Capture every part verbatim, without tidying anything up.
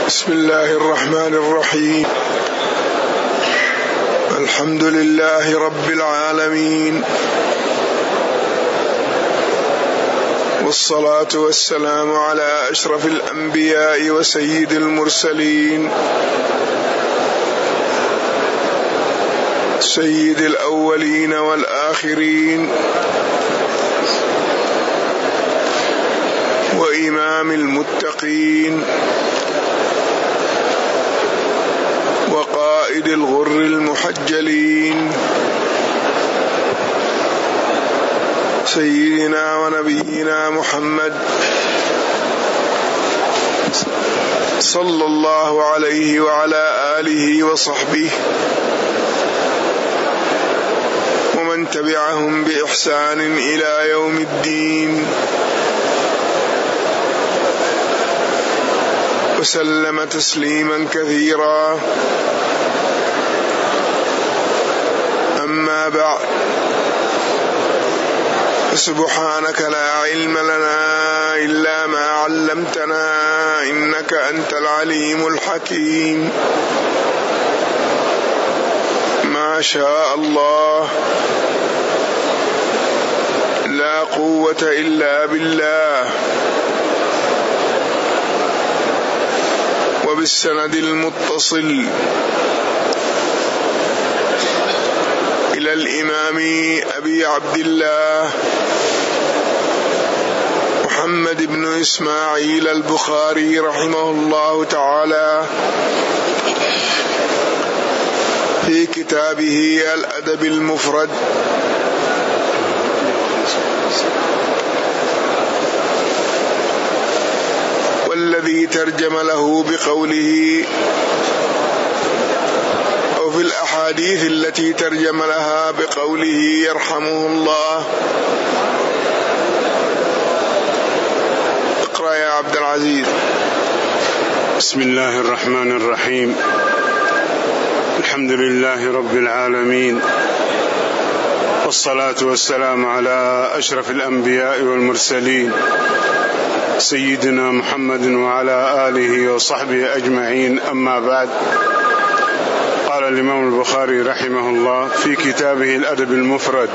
بسم الله الرحمن الرحيم. الحمد لله رب العالمين، والصلاة والسلام على أشرف الأنبياء وسيد المرسلين، سيد الأولين والآخرين، وإمام المتقين، وقائد الغر المحجلين، سيدنا ونبينا محمد صلى الله عليه وعلى آله وصحبه ومن تبعهم بإحسان إلى يوم الدين، وسلم تسليما كثيرا. أما بعد، سبحانك لا علم لنا إلا ما علمتنا إنك أنت العليم الحكيم. ما شاء الله، لا قوة إلا بالله. وبالسند المتصل إلى الإمام أبي عبد الله محمد بن إسماعيل البخاري رحمه الله تعالى في كتابه الأدب المفرد، والذي ترجم له بقوله، أو في الأحاديث التي ترجم لها بقوله يرحمه الله. اقرأ يا عبد العزيز. بسم الله الرحمن الرحيم. الحمد لله رب العالمين، والصلاة والسلام على أشرف الأنبياء والمرسلين، سيدنا محمد وعلى آله وصحبه أجمعين. أما بعد، قال الإمام البخاري رحمه الله في كتابه الأدب المفرد: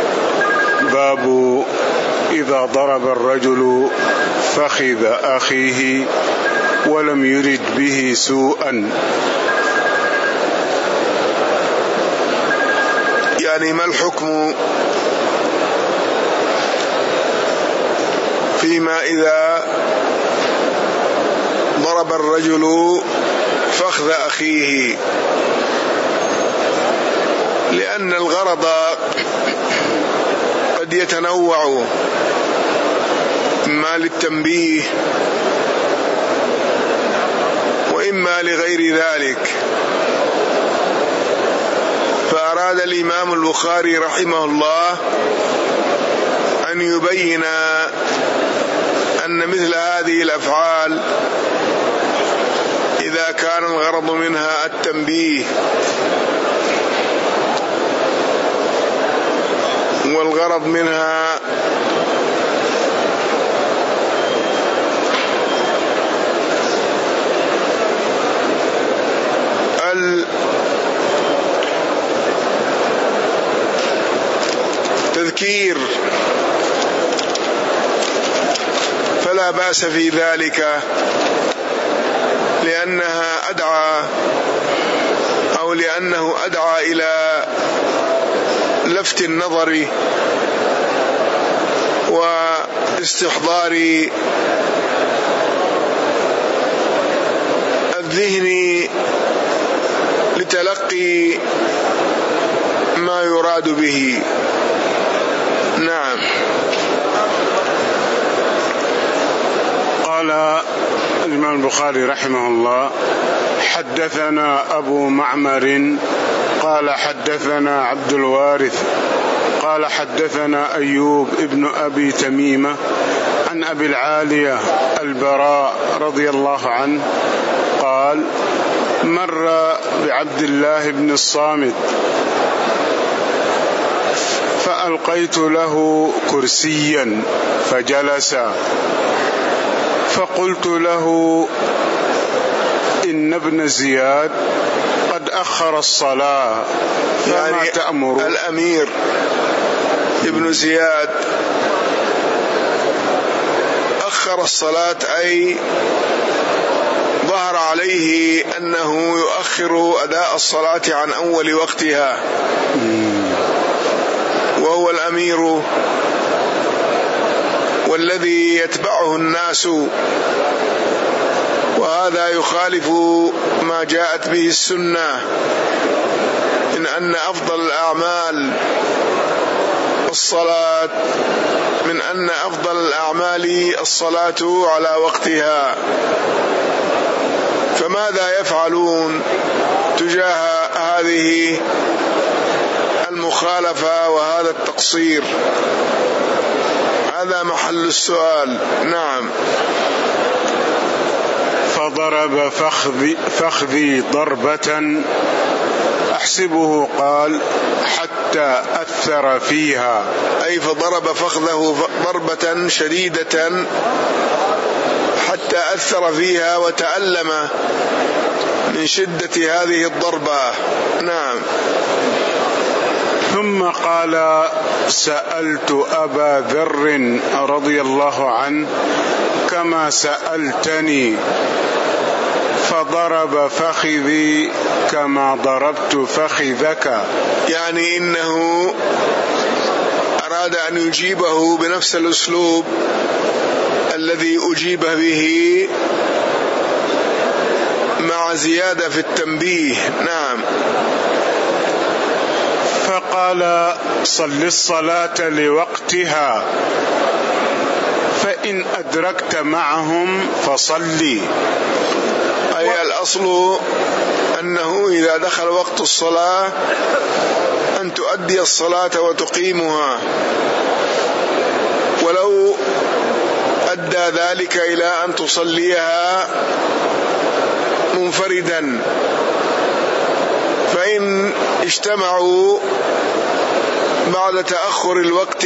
باب إذا ضرب الرجل فخذ أخيه ولم يرد به سوءا. يعني ما الحكم فيما إذا ضرب الرجل فخذ أخيه؟ لأن الغرض قد يتنوع، إما للتنبيه وإما لغير ذلك. فأراد الإمام البخاري رحمه الله أن يبين أن مثل هذه الأفعال إذا كان الغرض منها التنبيه والغرض منها التذكير، فلا بأس في ذلك، لأنها أدعى أو لأنه أدعى إلى لفت النظر واستحضار الذهن لتلقي ما يراد به. نعم. قال الإمام البخاري رحمه الله: حدثنا أبو معمر قال حدثنا عبد الوارث قال حدثنا أيوب ابن أبي تميمة عن أبي العالية البراء رضي الله عنه قال: مر بعبد الله بن الصامت فألقيت له كرسيا فجلس، فقلت له إن ابن زياد قد أخر الصلاة فما يعني تأمر. الأمير ابن زياد أخر الصلاة، أي ظهر عليه أنه يؤخر أداء الصلاة عن أول وقتها، وهو الأمير والذي يتبعه الناس، وهذا يخالف ما جاءت به السنة من أن أفضل الأعمال الصلاة من أن أفضل الأعمال الصلاة على وقتها. فماذا يفعلون تجاه هذه المخالفة وهذا التقصير؟ هذا محل السؤال. نعم. فضرب فخذي, فخذي ضربة أحسبه قال حتى أثر فيها، أي فضرب فخذه ضربة شديدة حتى أثر فيها وتألم من شدة هذه الضربة. نعم. ثم قال سألت أبا ذر رضي الله عنه كما سألتني فضرب فخذي كما ضربت فخذك، يعني إنه أراد أن يجيبه بنفس الأسلوب الذي أجيب به مع زيادة في التنبيه. نعم. فقال صل الصلاة لوقتها فإن أدركت معهم فصلي، أي الأصل أنه إذا دخل وقت الصلاة أن تؤدي الصلاة وتقيمها، ولو أدى ذلك إلى أن تصليها منفردا، فإن اجتمعوا بعد تأخر الوقت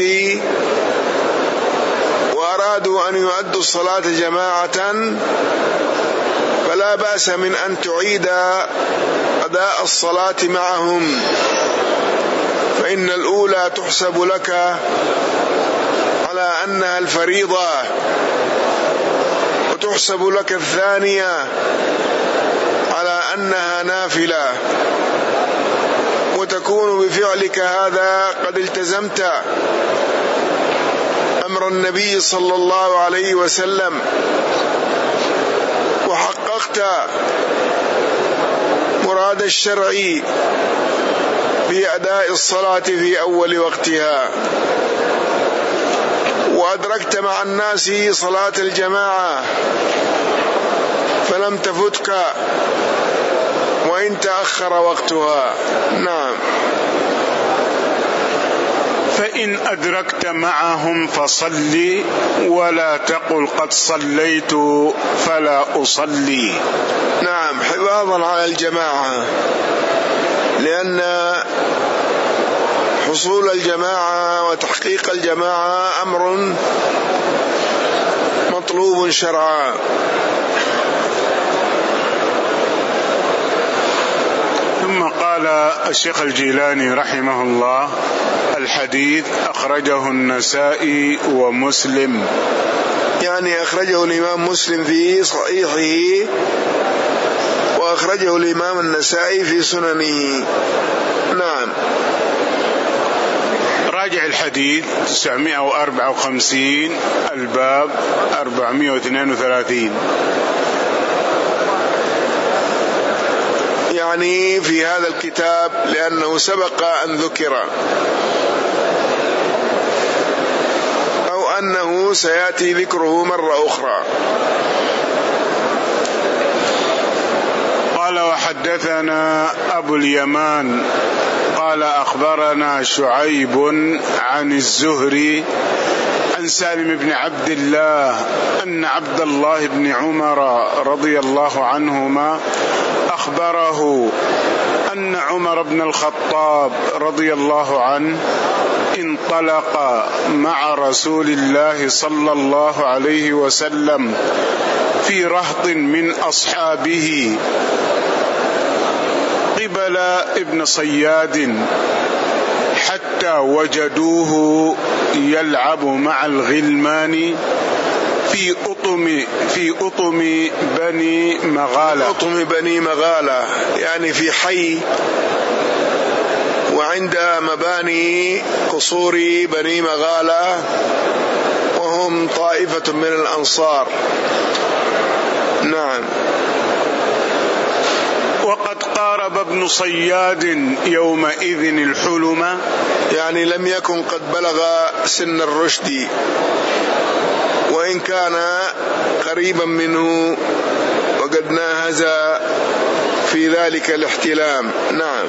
وأرادوا أن يؤدوا الصلاة جماعة فلا بأس من أن تعيد أداء الصلاة معهم، فإن الأولى تحسب لك على أنها الفريضة، وتحسب لك الثانية على أنها نافلة، وتكون بفعلك هذا قد التزمت أمر النبي صلى الله عليه وسلم وحققت مراد الشرع في أداء الصلاة في أول وقتها، وأدركت مع الناس صلاة الجماعة فلم تفتك وإن تأخر وقتها. نعم. فإن أدركت معهم فصلي ولا تقل قد صليت فلا أصلي. نعم، حفاظا على الجماعة، لأن حصول الجماعة وتحقيق الجماعة أمر مطلوب شرعا. ثم قال الشيخ الجيلاني رحمه الله الحديث أخرجه النسائي ومسلم، يعني أخرجه الإمام مسلم في صحيحه وأخرجه الإمام النسائي في سننه. نعم. راجع الحديث تسعمائة وأربعة وخمسين الباب أربعمائة واثنين وثلاثين، يعني في هذا الكتاب لأنه سبق أن ذكر أو أنه سيأتي ذكره مرة أخرى. قال وحدثنا أبو اليمان قال أخبرنا شعيب عن الزهري عن سالم بن عبد الله أن عبد الله بن عمر رضي الله عنهما أخبره أن عمر بن الخطاب رضي الله عنه انطلق مع رسول الله صلى الله عليه وسلم في رهط من أصحابه قبل ابن صياد حتى وجدوه يلعب مع الغلمان في أطم في أطم بني مغالة. أطم بني مغالة يعني في حي وعند مباني قصور بني مغالة، وهم طائفة من الأنصار. نعم. وقد قارب ابن صياد يومئذ الحلم، يعني لم يكن قد بلغ سن الرشد، وإن كان قريبا منه وقد ناهز في ذلك الاحتلام. نعم.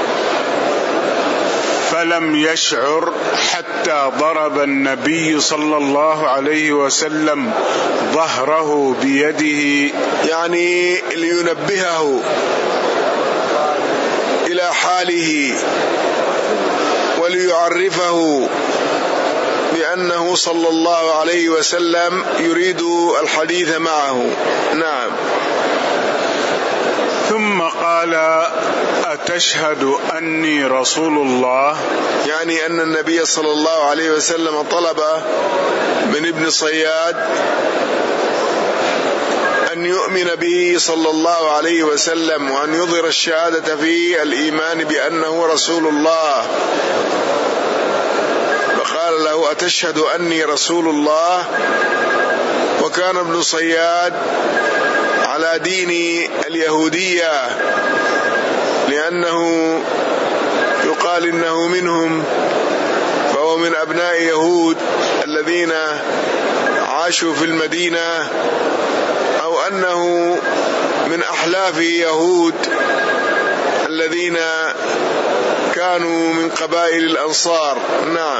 فلم يشعر حتى ضرب النبي صلى الله عليه وسلم ظهره بيده، يعني لينبهه إلى حاله وليعرفه بأنه صلى الله عليه وسلم يريد الحديث معه. نعم. ثم قال: أتشهد أني رسول الله؟ يعني أن النبي صلى الله عليه وسلم طلب من ابن صياد أن يؤمن به صلى الله عليه وسلم وأن يظهر الشهادة في الإيمان بأنه رسول الله، فقال له: أتشهد أني رسول الله؟ وكان ابن صياد على دين اليهودية، لأنه يقال إنه منهم، فهو من أبناء يهود الذين عاشوا في المدينة، أو أنه من أحلاف يهود الذين كانوا من قبائل الأنصار. نعم.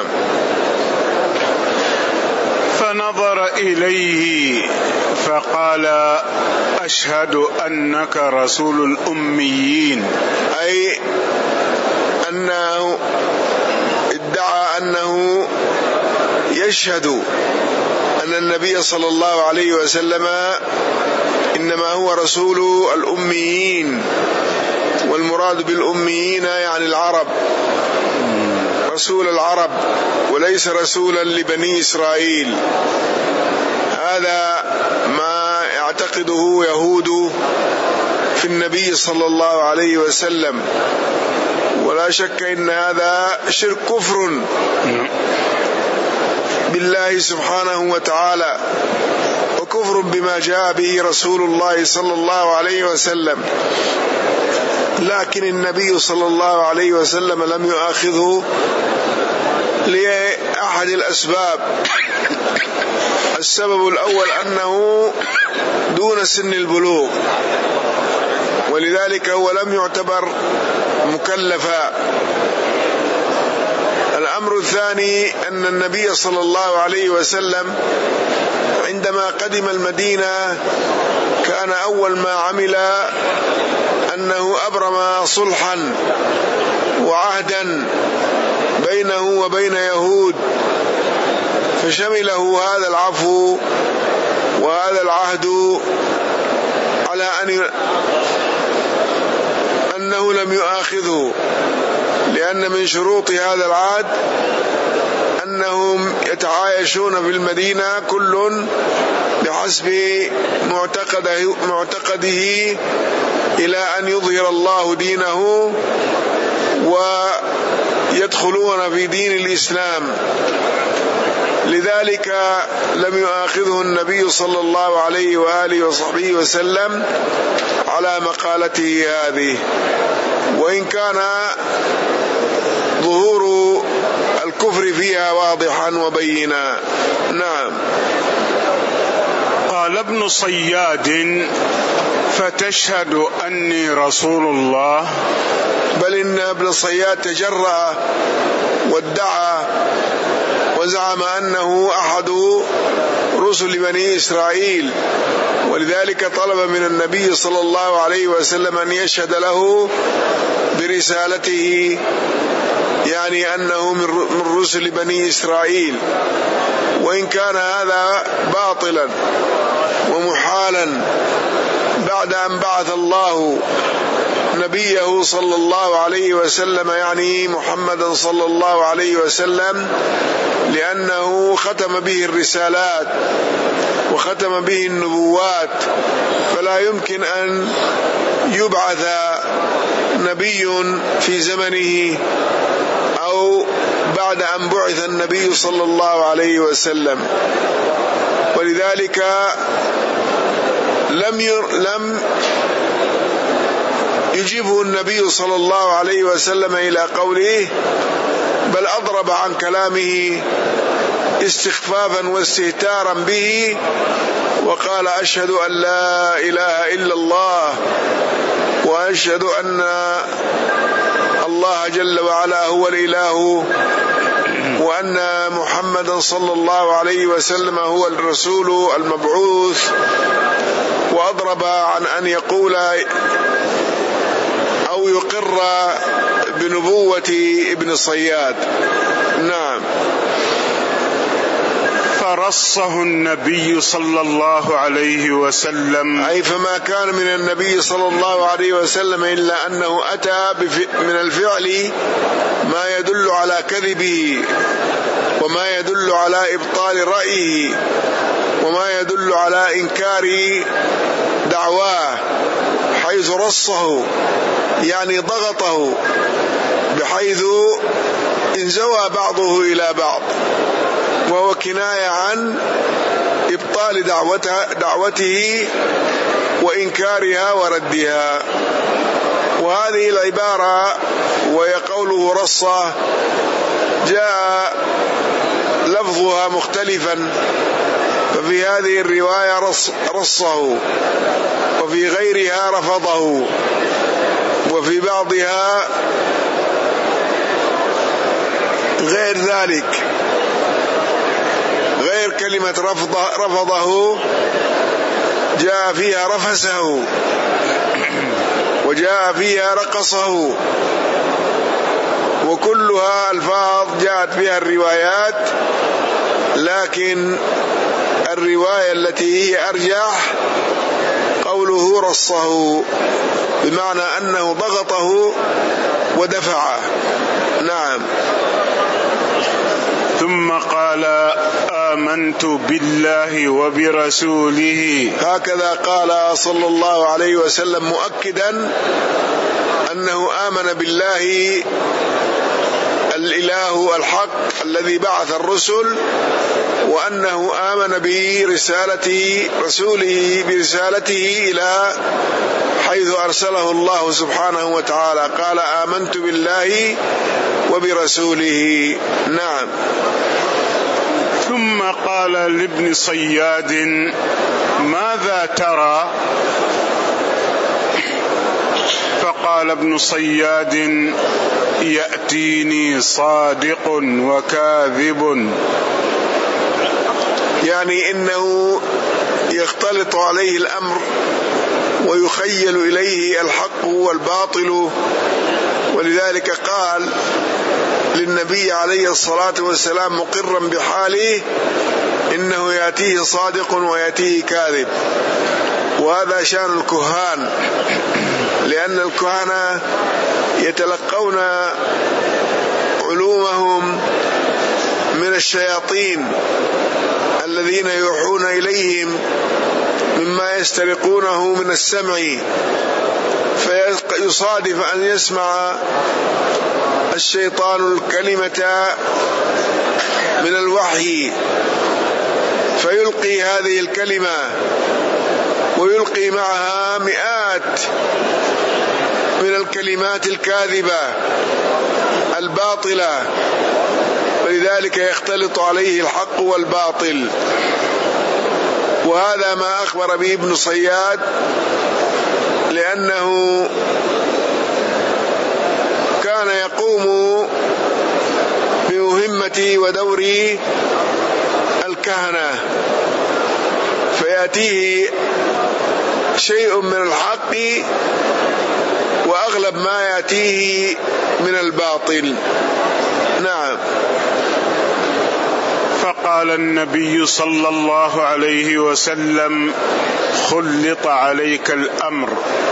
فنظر إليه فقال: أشهد أنك رسول الأميين، أي أنه ادعى أنه يشهد أن النبي صلى الله عليه وسلم إنما هو رسول الأميين، والمراد بالأميين يعني العرب، رسول العرب وليس رسولا لبني إسرائيل. هذا ما يعتقده يهود في النبي صلى الله عليه وسلم، ولا شك إن هذا شرك كفر بالله سبحانه وتعالى، وكفر بما جاء به رسول الله صلى الله عليه وسلم. لكن النبي صلى الله عليه وسلم لم يؤاخذه لأحد الأسباب. السبب الأول أنه دون سن البلوغ، ولذلك هو لم يعتبر مكلفا. الأمر الثاني أن النبي صلى الله عليه وسلم عندما قدم المدينة كان أول ما عمل أنه أبرم صلحا وعهدا بينه وبين يهود، فشمله هذا العفو وهذا العهد على أن أنه لم يؤاخذه، لأن من شروط هذا العهد أنهم يتعايشون في المدينة كل بحسب معتقده, معتقده إلى أن يظهر الله دينه ويدخلون في دين الإسلام. لذلك لم يؤاخذه النبي صلى الله عليه وآله وصحبه وسلم على مقالته هذه، وإن كان ظهور الكفر فيها واضحا وبينا. نعم. قال ابن صياد: فتشهد أني رسول الله؟ بل إن ابن صياد تجرأ وادعى وزعم أنه أحد رسل بني إسرائيل، ولذلك طلب من النبي صلى الله عليه وسلم أن يشهد له برسالته، يعني أنه من رسل بني إسرائيل. وإن كان هذا باطلا ومحالا بعد أن بعث الله نبيه صلى الله عليه وسلم، يعني محمدا صلى الله عليه وسلم، لأنه ختم به الرسالات وختم به النبوات، فلا يمكن أن يبعث نبي في زمنه أو بعد أن بعث النبي صلى الله عليه وسلم. ولذلك لم لم يجيبه النبي صلى الله عليه وسلم إلى قوله، بل أضرب عن كلامه استخفافا واستهتارا به، وقال: أشهد أن لا إله إلا الله، وأشهد أن الله جل وعلا هو الإله، وأن محمدا صلى الله عليه وسلم هو الرسول المبعوث. وأضرب عن أن يقول أو يقر بنبوة ابن صياد. نعم. فرصه النبي صلى الله عليه وسلم، أي فما كان من النبي صلى الله عليه وسلم إلا أنه أتى من الفعل ما يدل على كذبه، وما يدل على إبطال رأيه، وما يدل على إنكار دعواه، حيث رصه يعني ضغطه، بحيث انزوى بعضه إلى بعض، وهو كناية عن إبطال دعوته, دعوته وإنكارها وردها. وهذه العبارة وهي قوله رصه جاء لفظها مختلفا، ففي هذه الرواية رص رصه، وفي غيرها رفضه، وفي بعضها غير ذلك، غير كلمة رفض رفضه جاء فيها رفسه، وجاء فيها رقصه، وكلها ألفاظ جاءت بها الروايات، لكن الرواية التي هي أرجح قوله رصه، بمعنى أنه ضغطه ودفعه. نعم. ثم قال: آمنت بالله وبرسوله. هكذا قال صلى الله عليه وسلم، مؤكدا أنه آمن بالله الإله الحق الذي بعث الرسل، وأنه آمن برسالته رسوله برسالته إلى حيث أرسله الله سبحانه وتعالى. قال: آمنت بالله وبرسوله. نعم. ثم قال لابن صياد: ماذا ترى؟ فقال ابن صياد: يأتيني صادق وكاذب، يعني إنه يختلط عليه الأمر ويخيل إليه الحق والباطل، ولذلك قال للنبي عليه الصلاة والسلام مقرا بحاله إنه يأتيه صادق ويأتيه كاذب. وهذا شأن الكهان، لأن الكهنة يتلقون علومهم من الشياطين الذين يوحون إليهم مما يسترقونه من السمع، فيصادف أن يسمع الشيطان الكلمة من الوحي فيلقي هذه الكلمة، ويلقي معها مئات من الكلمات الكاذبة الباطلة، ولذلك يختلط عليه الحق والباطل. وهذا ما أخبر به ابن صياد، لأنه كان يقوم بمهمة ودور الكهنة، ويأتيه شيء من الحق وأغلب ما يأتيه من الباطل. نعم. فقال النبي صلى الله عليه وسلم: خلط عليك الأمر.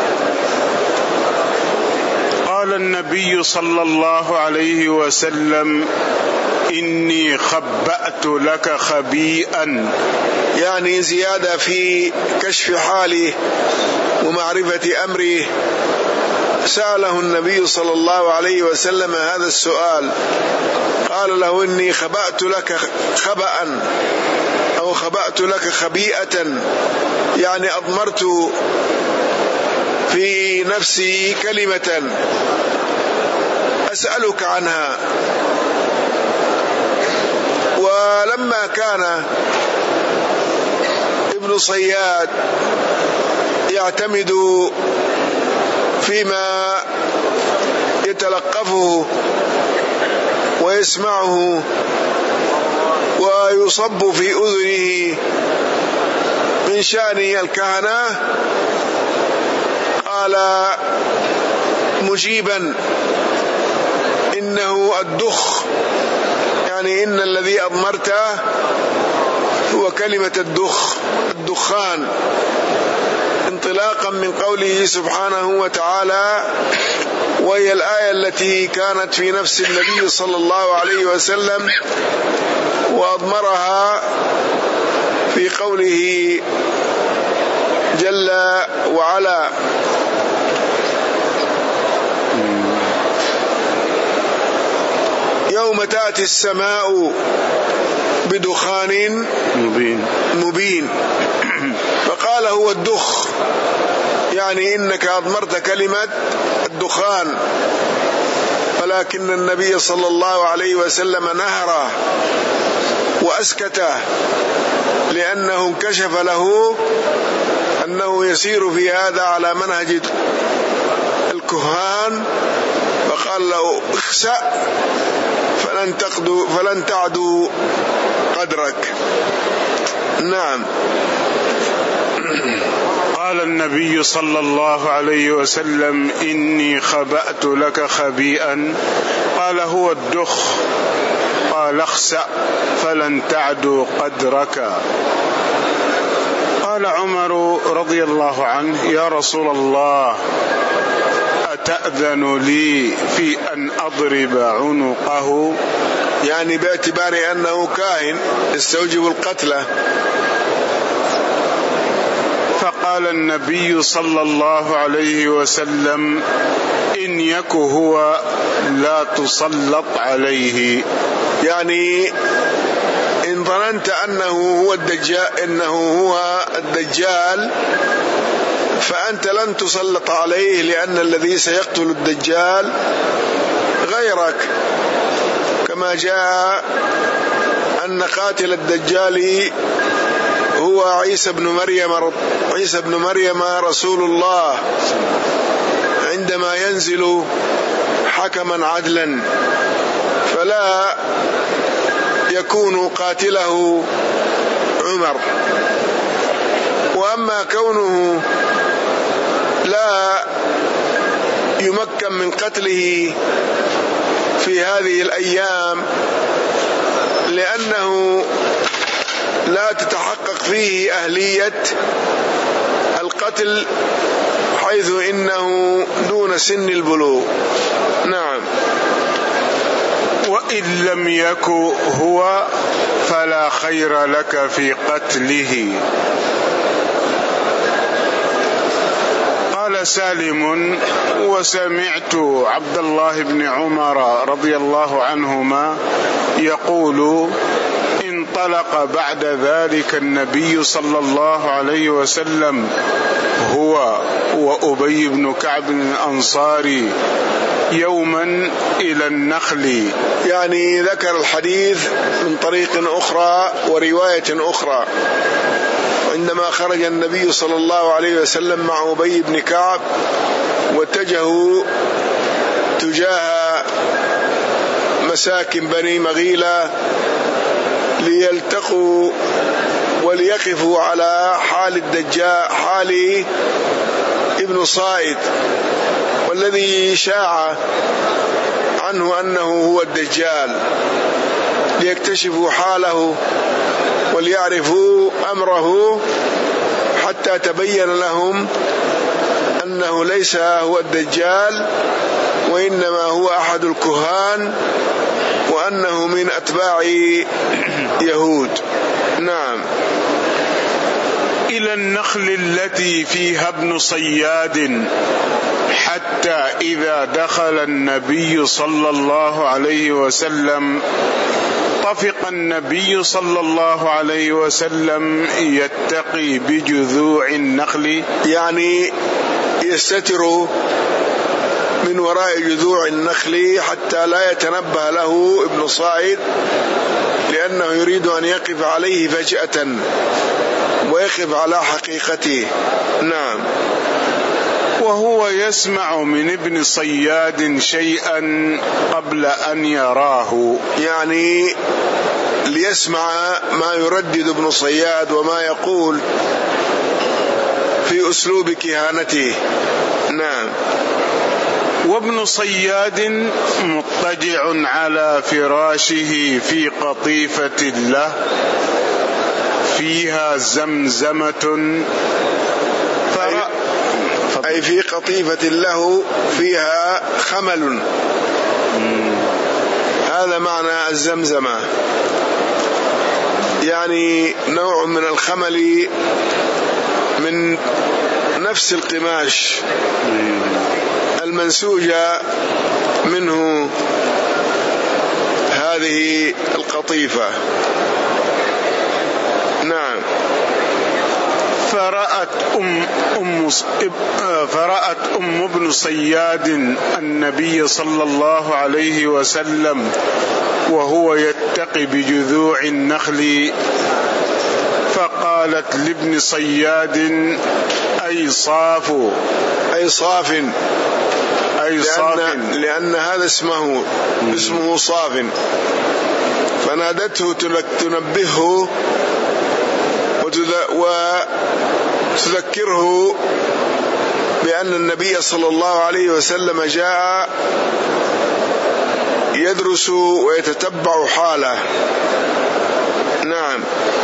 قال النبي صلى الله عليه وسلم: إني خبأت لك خبيئا، يعني زيادة في كشف حاله ومعرفة أمره. سأله النبي صلى الله عليه وسلم هذا السؤال، قال له: إني خبأت لك خبأ أو خبأت لك خبيئة، يعني أضمرت في نفسي كلمة أسألك عنها. ولما كان ابن صياد يعتمد فيما يتلقفه ويسمعه ويصب في أذنه من شأن الكهنة، قال مجيبا: إنه الدخ، يعني إن الذي أضمرته هو كلمة الدخ، الدخان، انطلاقا من قوله سبحانه وتعالى، وهي الآية التي كانت في نفس النبي صلى الله عليه وسلم وأضمرها في قوله جل وعلا: يوم تأتي السماء بدخان مبين, مبين. فقال هو الدخ، يعني إنك أضمرت كلمة الدخان، ولكن النبي صلى الله عليه وسلم نهره وأسكته، لأنه انكشف له أنه يسير في هذا على منهج الكهان، فقال له: اخسأ فلن تقدوا فلن تعدوا قدرك. نعم. قال النبي صلى الله عليه وسلم: إني خبأت لك خبيئا. قال: هو الدخ. قال: اخسأ فلن تعدوا قدرك. قال عمر رضي الله عنه: يا رسول الله، أتأذن لي في أن أضرب عنقه؟ يعني باعتبار أنه كاهن يستوجب القتل. فقال النبي صلى الله عليه وسلم: إن يك هو لا تسلط عليه، يعني إن ظننت أنه هو الدجال إنه هو الدجال فأنت لن تسلط عليه، لأن الذي سيقتل الدجال غيرك، كما جاء أن قاتل الدجال هو عيسى بن مريم عيسى بن مريم رسول الله عندما ينزل حكما عدلا، فلا يكون قاتله عمر. وأما كونه لا يمكن من قتله في هذه الأيام لأنه لا تتحقق فيه أهلية القتل، حيث إنه دون سن البلوغ. نعم. وإن لم يكن هو فلا خير لك في قتله. قال سالم: وسمعت عبد الله بن عمر رضي الله عنهما يقول: انطلق بعد ذلك النبي صلى الله عليه وسلم هو وأبي بن كعب الأنصاري يوما إلى النخل. يعني ذكر الحديث من طريق أخرى ورواية أخرى. عندما خرج النبي صلى الله عليه وسلم مع أبي بن كعب واتجهوا تجاه مساكن بني مغيلة ليلتقوا وليقفوا على حال الدجال، حال ابن صائد والذي شاع عنه أنه هو الدجال، ليكتشفوا حاله وليعرفوا أمره حتى تبين لهم أنه ليس هو الدجال وإنما هو أحد الكهان وأنه من أتباع يهود. نعم. إلى النخل التي فيها ابن صياد حتى إذا دخل النبي صلى الله عليه وسلم طفق النبي صلى الله عليه وسلم يتقي بجذوع النخل، يعني يستتر من وراء جذوع النخل حتى لا يتنبه له ابن صائد، لأنه يريد أن يقف عليه فجأة ويقف على حقيقته. نعم. وهو يسمع من ابن صياد شيئا قبل أن يراه، يعني ليسمع ما يردد ابن صياد وما يقول في أسلوب كهانته. نعم. وابن صياد مضطجع على فراشه في قطيفة له فيها زمزمة، أي في قطيفة له فيها خمل، هذا معنى الزمزمة، يعني نوع من الخمل من نفس القماش المنسوجة منه هذه القطيفة. نعم. فرأت أم, أم, فرأت أم ابن صياد النبي صلى الله عليه وسلم وهو يتقي بجذوع النخل، فقالت لابن صياد أي صاف أي صاف أي صاف لأن, لأن هذا اسمه اسمه صاف، فنادته تنبهه وتذكره بأن النبي صلى الله عليه وسلم جاء يدرس ويتتبع حاله. نعم.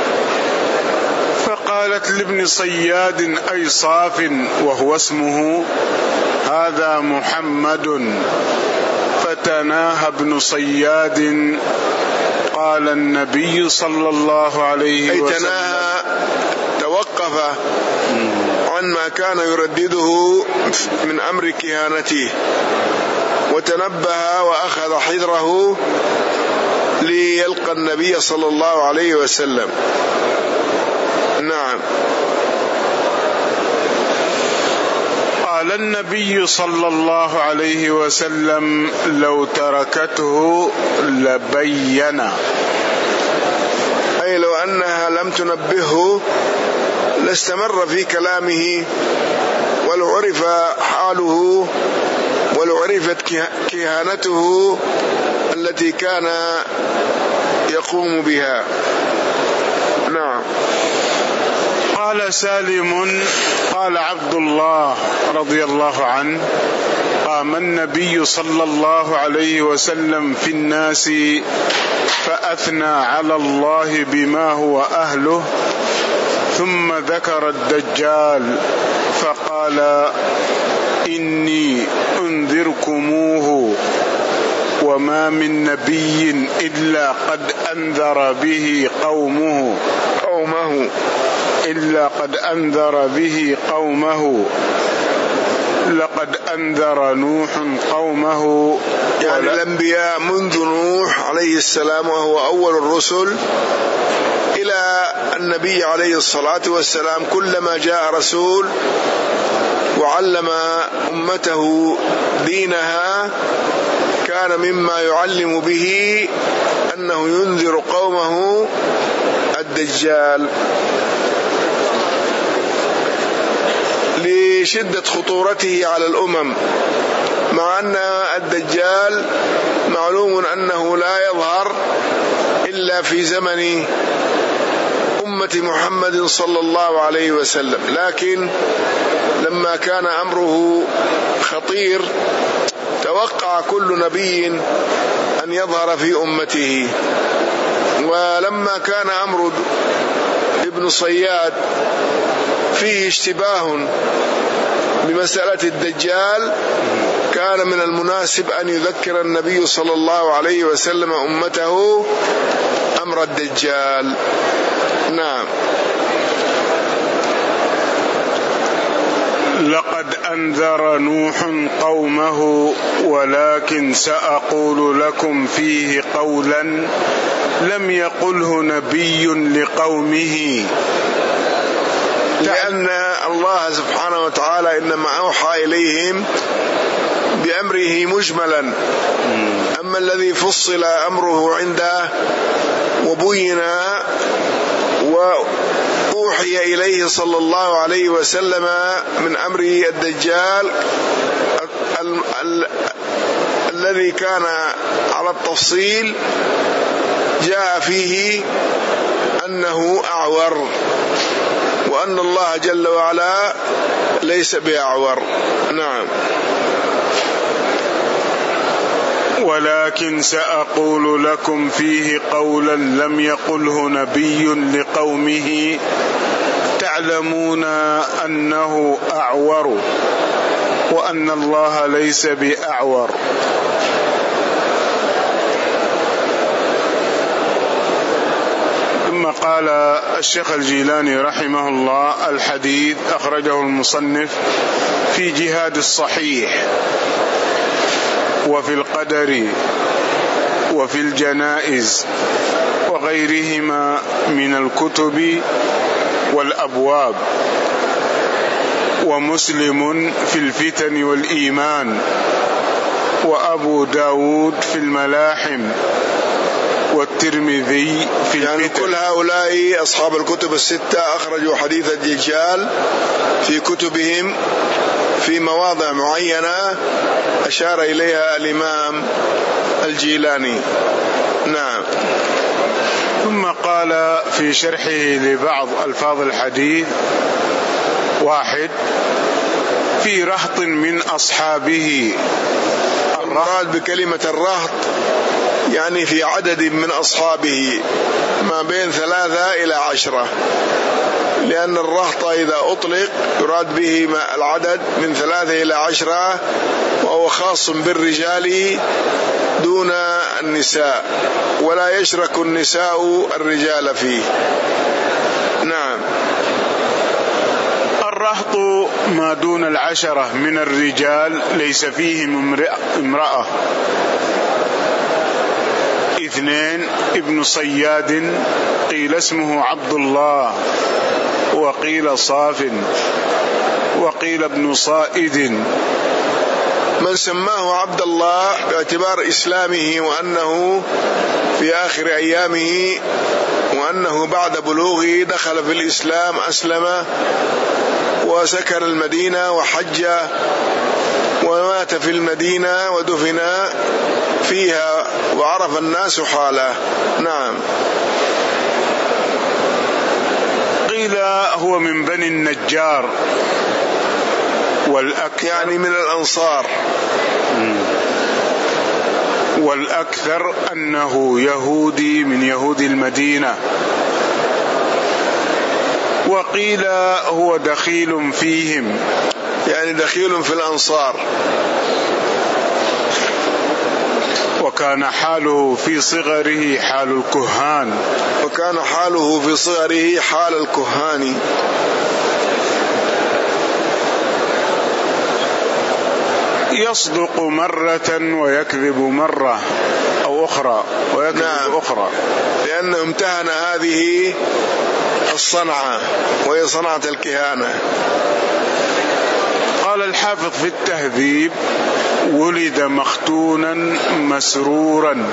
فقالت لابن صياد أي صاف وهو اسمه هذا محمد، فتناهى ابن صياد. قال النبي صلى الله عليه وسلم، أي تناهى توقف عن ما كان يردده من أمر كهانته وتنبه وأخذ حذره ليلقى النبي صلى الله عليه وسلم. نعم. قال النبي صلى الله عليه وسلم لو تركته لبين، أي لو أنها لم تنبهه لاستمر في كلامه ولو عرف حاله ولو عرفت كهانته التي كان يقوم بها. نعم. قال سالم قال عبد الله رضي الله عنه قام النبي صلى الله عليه وسلم في الناس فأثنى على الله بما هو أهله، ثم ذكر الدجال فقال إني أنذركموه وما من نبي إلا قد أنذر به قومه قومه إلا قد أنذر به قومه لقد أنذر نوح قومه. يعني الأنبياء منذ نوح عليه السلام وهو أول الرسل إلى النبي عليه الصلاة والسلام، كلما جاء رسول وعلم أمته دينها كان مما يعلم به أنه ينذر قومه الدجال لشدة خطورته على الأمم، مع أن الدجال معلوم أنه لا يظهر إلا في زمن أمة محمد صلى الله عليه وسلم، لكن لما كان أمره خطير توقع كل نبي أن يظهر في أمته. ولما كان أمر ابن صياد فيه اشتباه بمسألة الدجال، كان من المناسب أن يذكر النبي صلى الله عليه وسلم أمته أمر الدجال. نعم. لقد أنذر نوح قومه ولكن سأقول لكم فيه قولا لم يقله نبي لقومه. لأن الله سبحانه وتعالى إنما أوحى إليهم بأمره مجملا، أما الذي فصل أمره عنده وبين وأوحي إليه صلى الله عليه وسلم من أمره الدجال ال ال الذي كان على التفصيل، جاء فيه أنه أعور، وأن الله جل وعلا ليس بأعور. نعم. ولكن سأقول لكم فيه قولا لم يقله نبي لقومه تعلمون أنه أعور وأن الله ليس بأعور. ثم قال الشيخ الجيلاني رحمه الله: الحديث أخرجه المصنف في جهاد الصحيح وفي القدر وفي الجنائز وغيرهما من الكتب والأبواب، ومسلم في الفتن والإيمان، وأبو داود في الملاحم، والترمذي في الفتن. يعني كل هؤلاء أصحاب الكتب الستة أخرجوا حديث الدجال في كتبهم في مواضع معينة أشار إليها الإمام الجيلاني. نعم. ثم قال في شرحه لبعض ألفاظ الحديث: واحد، في رهط من أصحابه. المراد بكلمة الرهط يعني في عدد من أصحابه ما بين ثلاثة إلى عشرة، لأن الرهط إذا أطلق يراد به العدد من ثلاثة إلى عشرة، وهو خاص بالرجال دون النساء، ولا يشرك النساء الرجال فيه. نعم. الرهط ما دون العشرة من الرجال ليس فيهم امرأة. اثنين، ابن صياد قيل اسمه عبد الله، وقيل صاف، وقيل ابن صائد. من سماه عبد الله باعتبار إسلامه وأنه في آخر أيامه، وأنه بعد بلوغه دخل في الإسلام، أسلم وسكن المدينة وحج ومات في المدينة ودفن فيها وعرف الناس حاله. نعم. قيل هو من بني النجار، والأكثر يعني من الأنصار، والأكثر أنه يهودي من يهود المدينة. وقيل هو دخيل فيهم، يعني دخيل في الأنصار. وكان حاله في صغره حال الكهان، وكان حاله في صغره حال الكهان. يصدق مرة ويكذب مرة أو أخرى ويكذب نعم. أخرى، لأنه امتهن هذه الصنعة وهي صنعة الكهانة. قال الحافظ في التهذيب: ولد مختونا مسرورا.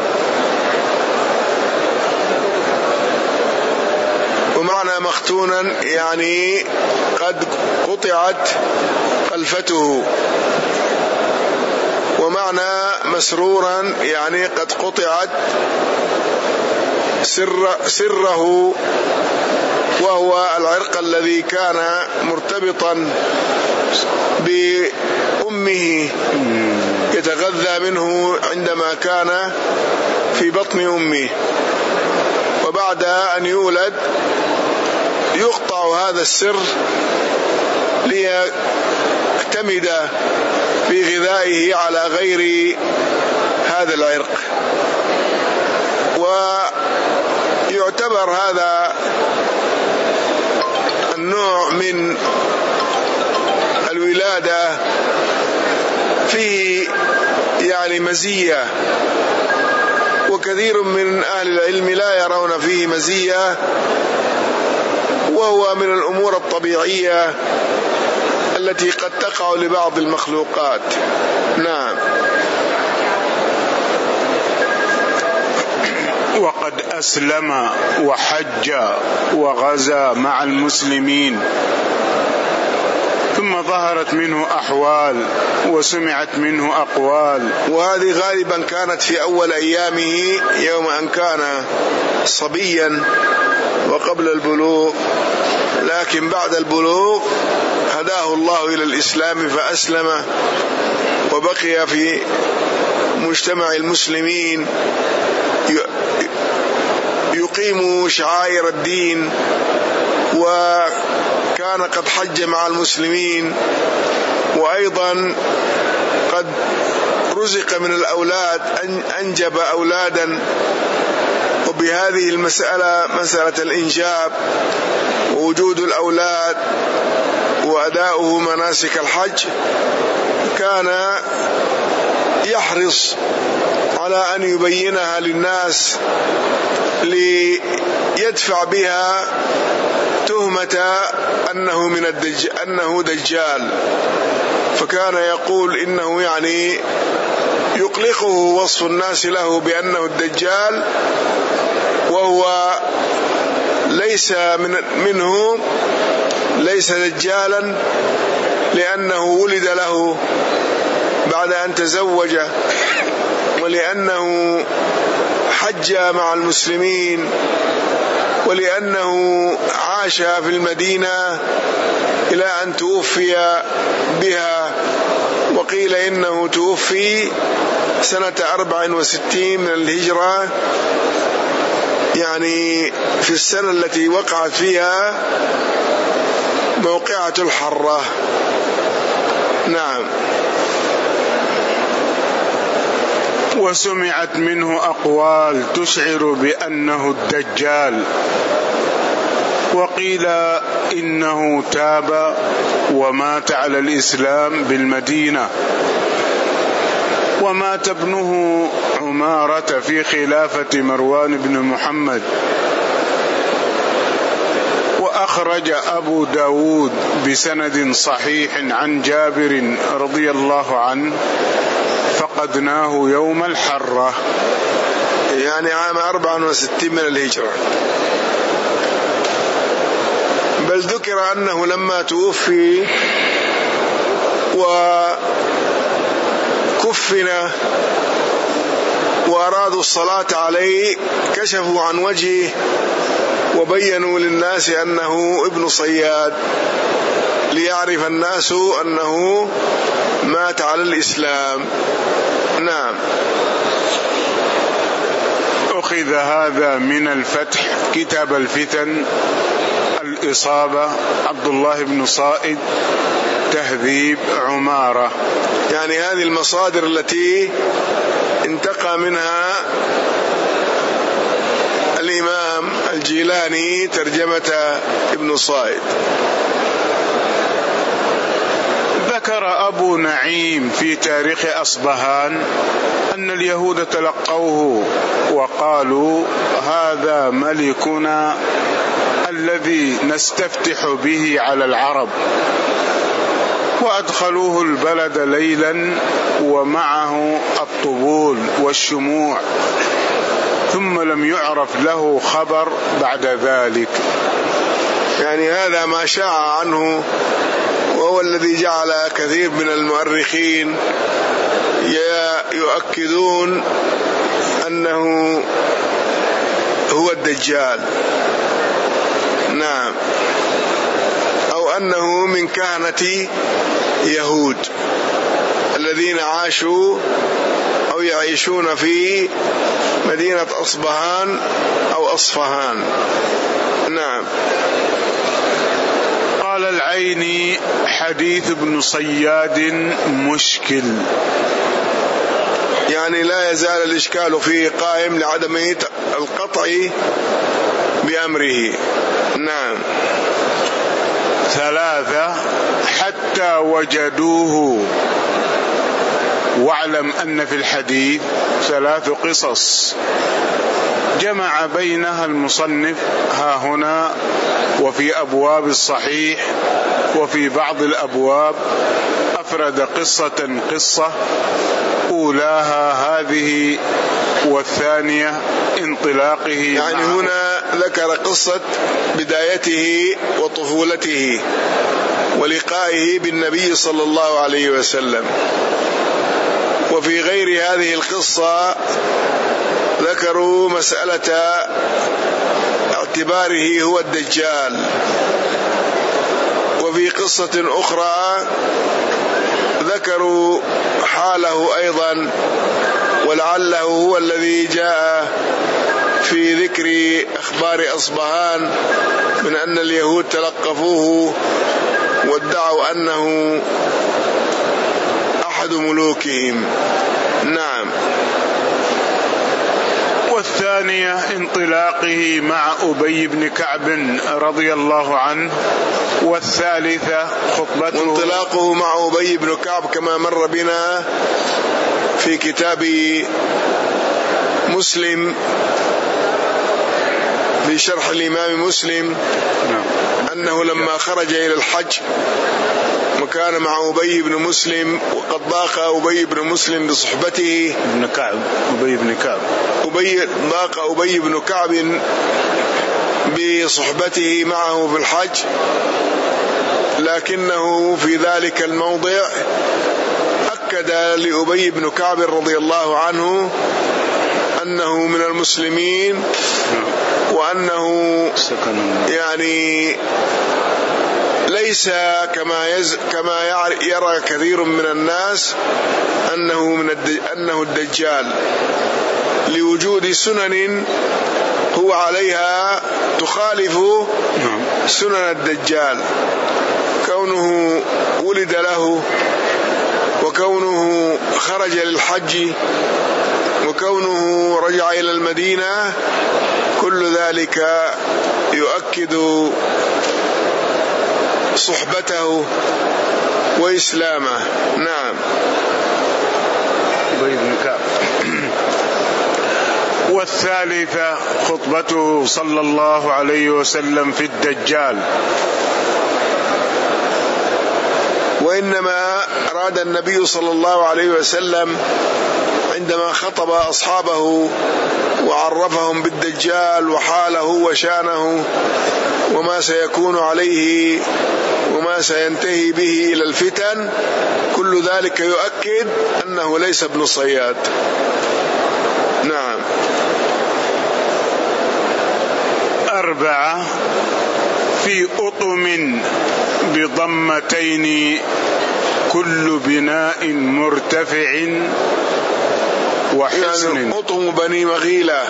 ومعنى مختونا يعني قد قطعت خلفته، ومعنى مسرورا يعني قد قطعت سر سره وهو العرق الذي كان مرتبطا بأمه يتغذى منه عندما كان في بطن أمه، وبعد أن يولد يقطع هذا السر ليعتمد في غذائه على غير هذا العرق. ويعتبر هذا النوع من الولادة فيه يعني مزية، وكثير من أهل العلم لا يرون فيه مزية، وهو من الأمور الطبيعية التي قد تقع لبعض المخلوقات. نعم. وقد أسلم وحج وغزا مع المسلمين، ثم ظهرت منه أحوال وسمعت منه أقوال، وهذه غالبا كانت في أول أيامه يوم أن كان صبيا وقبل البلوغ، لكن بعد البلوغ هداه الله إلى الإسلام فأسلم وبقي في مجتمع المسلمين يقيم شعائر الدين، وكان قد حج مع المسلمين، وأيضا قد رزق من الأولاد أنجب أولادا. وبهذه المسألة مسألة الإنجاب ووجود الأولاد وأداؤه مناسك الحج كان يحرص على أن يبينها للناس ليدفع بها تهمة أنه من الدج... أنه دجال، فكان يقول إنه يعني يقلقه وصف الناس له بأنه الدجال، وهو ليس من منه ليس دجالا، لأنه ولد له بعد أن تزوج، ولأنه حج مع المسلمين، ولأنه عاش في المدينة إلى أن توفي بها. وقيل إنه توفي سنة أربع وستين من الهجرة، يعني في السنة التي وقعت فيها موقعة الحرة. نعم. وسمعت منه أقوال تشعر بأنه الدجال، وقيل إنه تاب ومات على الإسلام بالمدينة، ومات ابنه عمارة في خلافة مروان بن محمد. وأخرج أبو داود بسند صحيح عن جابر رضي الله عنه: فقدناه يوم الحرة، يعني عام أربع وستين من الهجرة. بل ذكر أنه لما توفي وكفن وأرادوا الصلاة عليه كشفوا عن وجهه وبينوا للناس أنه ابن صياد، ليعرف الناس أنه مات على الإسلام. نعم. أخذ هذا من الفتح، كتاب الفتن، الإصابة، عبد الله بن صائد، تهذيب عمارة. يعني هذه المصادر التي انتقى منها الإمام الجيلاني ترجمة ابن صائد. ذكر أبو نعيم في تاريخ أصبهان أن اليهود تلقوه وقالوا: هذا ملكنا الذي نستفتح به على العرب. وأدخلوه البلد ليلا ومعه الطبول والشموع، ثم لم يعرف له خبر بعد ذلك. يعني هذا ما شاع عنه، وهو الذي جعل كثير من المؤرخين يؤكدون أنه هو الدجال. نعم. وأنه من كهنة يهود الذين عاشوا أو يعيشون في مدينة أصبهان أو أصفهان. نعم. قال العيني: حديث ابن صياد مشكل، يعني لا يزال الإشكال فيه قائم لعدم القطع بأمره. نعم. ثلاثة: حتى وجدوه. واعلم أن في الحديث ثلاث قصص جمع بينها المصنف ها هنا وفي أبواب الصحيح، وفي بعض الأبواب أفرد قصة قصة، أولاها هذه والثانية انطلاقه. يعني هنا ذكر قصة بدايته وطفولته ولقائه بالنبي صلى الله عليه وسلم. وفي غير هذه القصة ذكروا مسألة اعتباره هو الدجال. وفي قصة أخرى ذكروا حاله أيضا، ولعله هو الذي جاء في ذكر أخبار أصبهان من أن اليهود تلقفوه وادعوا أنه أحد ملوكهم. نعم. والثانية انطلاقه مع أبي بن كعب رضي الله عنه. والثالثة خطبته، وانطلاقه مع أبي بن كعب كما مر بنا في كتاب مسلم في شرح الإمام مسلم، أنه لما خرج إلى الحج وكان مع أبي بن مسلم، وقد ضاق أبي بن مسلم بصحبته ابن كعب أبي بن كعب أبي ضاق أبي بن كعب بصحبته معه في الحج، لكنه في ذلك الموضع أكد لأبي بن كعب رضي الله عنه أنه من المسلمين، وأنه يعني ليس كما يز كما يرى كثير من الناس أنه من الد... أنه الدجال، لوجود سنن هو عليها تخالف سنن الدجال، كونه ولد له، وكونه خرج للحج، وكونه رجع إلى المدينة، كل ذلك يؤكد صحبته وإسلامه. نعم. والثالثة خطبته صلى الله عليه وسلم في الدجال. وإنما أراد النبي صلى الله عليه وسلم عندما خطب أصحابه وعرفهم بالدجال وحاله وشانه وما سيكون عليه وما سينتهي به إلى الفتن، كل ذلك يؤكد أنه ليس ابن صياد. نعم. أربعة: في أطم بضمتين كل بناء مرتفع وحصن. يعني أطم بني مغيلة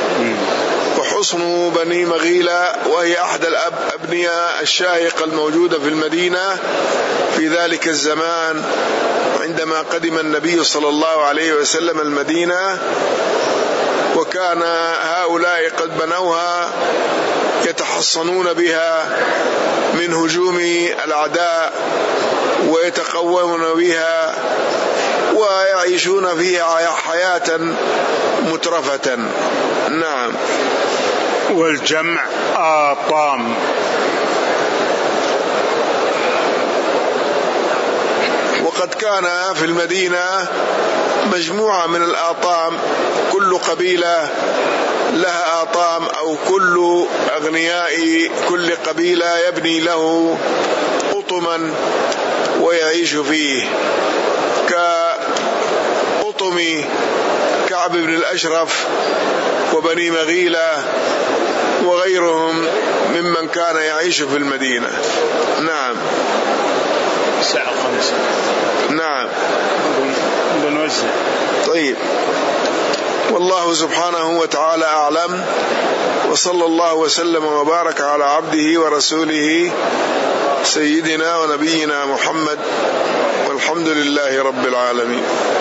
وحصن بني مغيلة، وهي أحد الأبنية الشاهقة الموجودة في المدينة في ذلك الزمان عندما قدم النبي صلى الله عليه وسلم المدينة، وكان هؤلاء قد بنوها يتحصنون بها من هجوم الأعداء ويتقومون بها ويعيشون فيها حياة مترفة. نعم. والجمع آطام. وقد كان في المدينة مجموعة من الآطام، كل قبيلة لها آطام، أو كل أغنياء كل قبيلة يبني له أطما ويعيش فيه، كأطم كعب بن الأشرف وبني مغيلة وغيرهم ممن كان يعيش في المدينة. نعم. الساعة خمسة. نعم. بنوزع. طيب، والله سبحانه وتعالى أعلم، وصلى الله وسلم وبارك على عبده ورسوله سيدنا ونبينا محمد، والحمد لله رب العالمين.